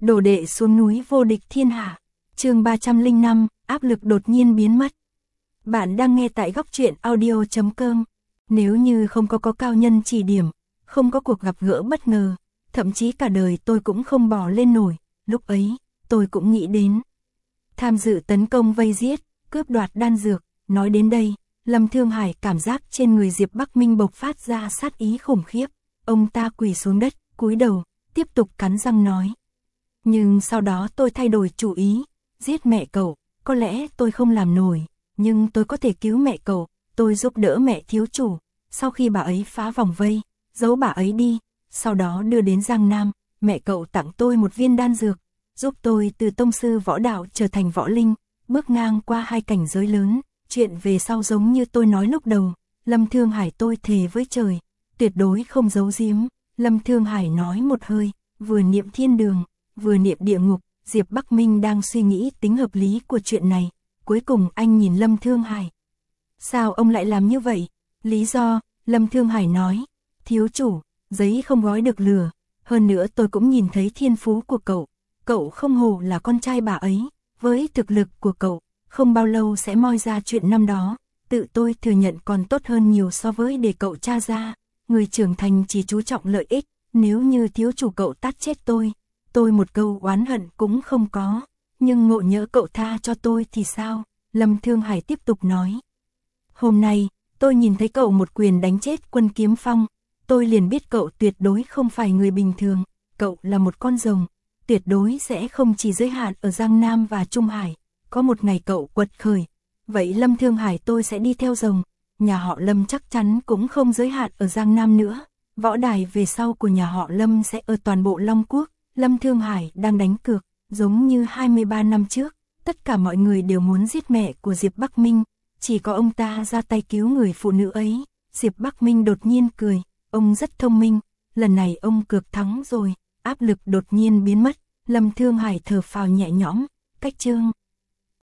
Đồ đệ xuống núi vô địch thiên hạ. Chương 305, áp lực đột nhiên biến mất. Bạn đang nghe tại góc truyện audio.com. Nếu như không có cao nhân chỉ điểm, không có cuộc gặp gỡ bất ngờ, thậm chí cả đời tôi cũng không bò lên nổi, lúc ấy, tôi cũng nghĩ đến tham dự tấn công vây giết, cướp đoạt đan dược. Nói đến đây, Lâm Thương Hải cảm giác trên người Diệp Bắc Minh bộc phát ra sát ý khủng khiếp. Ông ta quỳ xuống đất, cúi đầu, tiếp tục cắn răng nói. Nhưng sau đó tôi thay đổi chủ ý, giết mẹ cậu, có lẽ tôi không làm nổi, nhưng tôi có thể cứu mẹ cậu, tôi giúp đỡ mẹ thiếu chủ, sau khi bà ấy phá vòng vây, giấu bà ấy đi, sau đó đưa đến Giang Nam, mẹ cậu tặng tôi một viên đan dược, giúp tôi từ tông sư võ đạo trở thành võ linh, bước ngang qua 2 cảnh giới lớn, chuyện về sau giống như tôi nói lúc đầu, Lâm Thương Hải tôi thề với trời, tuyệt đối không giấu giếm. Lâm Thương Hải nói một hơi, vừa niệm thiên đường, vừa niệm địa ngục. Diệp Bắc Minh đang suy nghĩ tính hợp lý của chuyện này, cuối cùng anh nhìn Lâm Thương Hải. Sao ông lại làm như vậy? Lý do, Lâm Thương Hải nói, thiếu chủ, giấy không gói được lửa, hơn nữa tôi cũng nhìn thấy thiên phú của cậu không hổ là con trai bà ấy, với thực lực của cậu, không bao lâu sẽ moi ra chuyện năm đó, tự tôi thừa nhận còn tốt hơn nhiều so với để cậu tra ra, người trưởng thành chỉ chú trọng lợi ích, nếu như thiếu chủ cậu tát chết tôi một câu oán hận cũng không có, nhưng ngộ nhỡ cậu tha cho tôi thì sao? Lâm Thương Hải tiếp tục nói. Hôm nay, tôi nhìn thấy cậu một quyền đánh chết Quân Kiếm Phong, tôi liền biết cậu tuyệt đối không phải người bình thường, cậu là một con rồng, tuyệt đối sẽ không chỉ giới hạn ở Giang Nam và Trung Hải, có một ngày cậu quật khởi, vậy Lâm Thương Hải tôi sẽ đi theo rồng, nhà họ Lâm chắc chắn cũng không giới hạn ở Giang Nam nữa, võ đài về sau của nhà họ Lâm sẽ ở toàn bộ Long Quốc. Lâm Thương Hải đang đánh cược, giống như 23 năm trước, tất cả mọi người đều muốn giết mẹ của Diệp Bắc Minh, chỉ có ông ta ra tay cứu người phụ nữ ấy. Diệp Bắc Minh đột nhiên cười, ông rất thông minh, lần này ông cược thắng rồi, áp lực đột nhiên biến mất, Lâm Thương Hải thở phào nhẹ nhõm, cách chương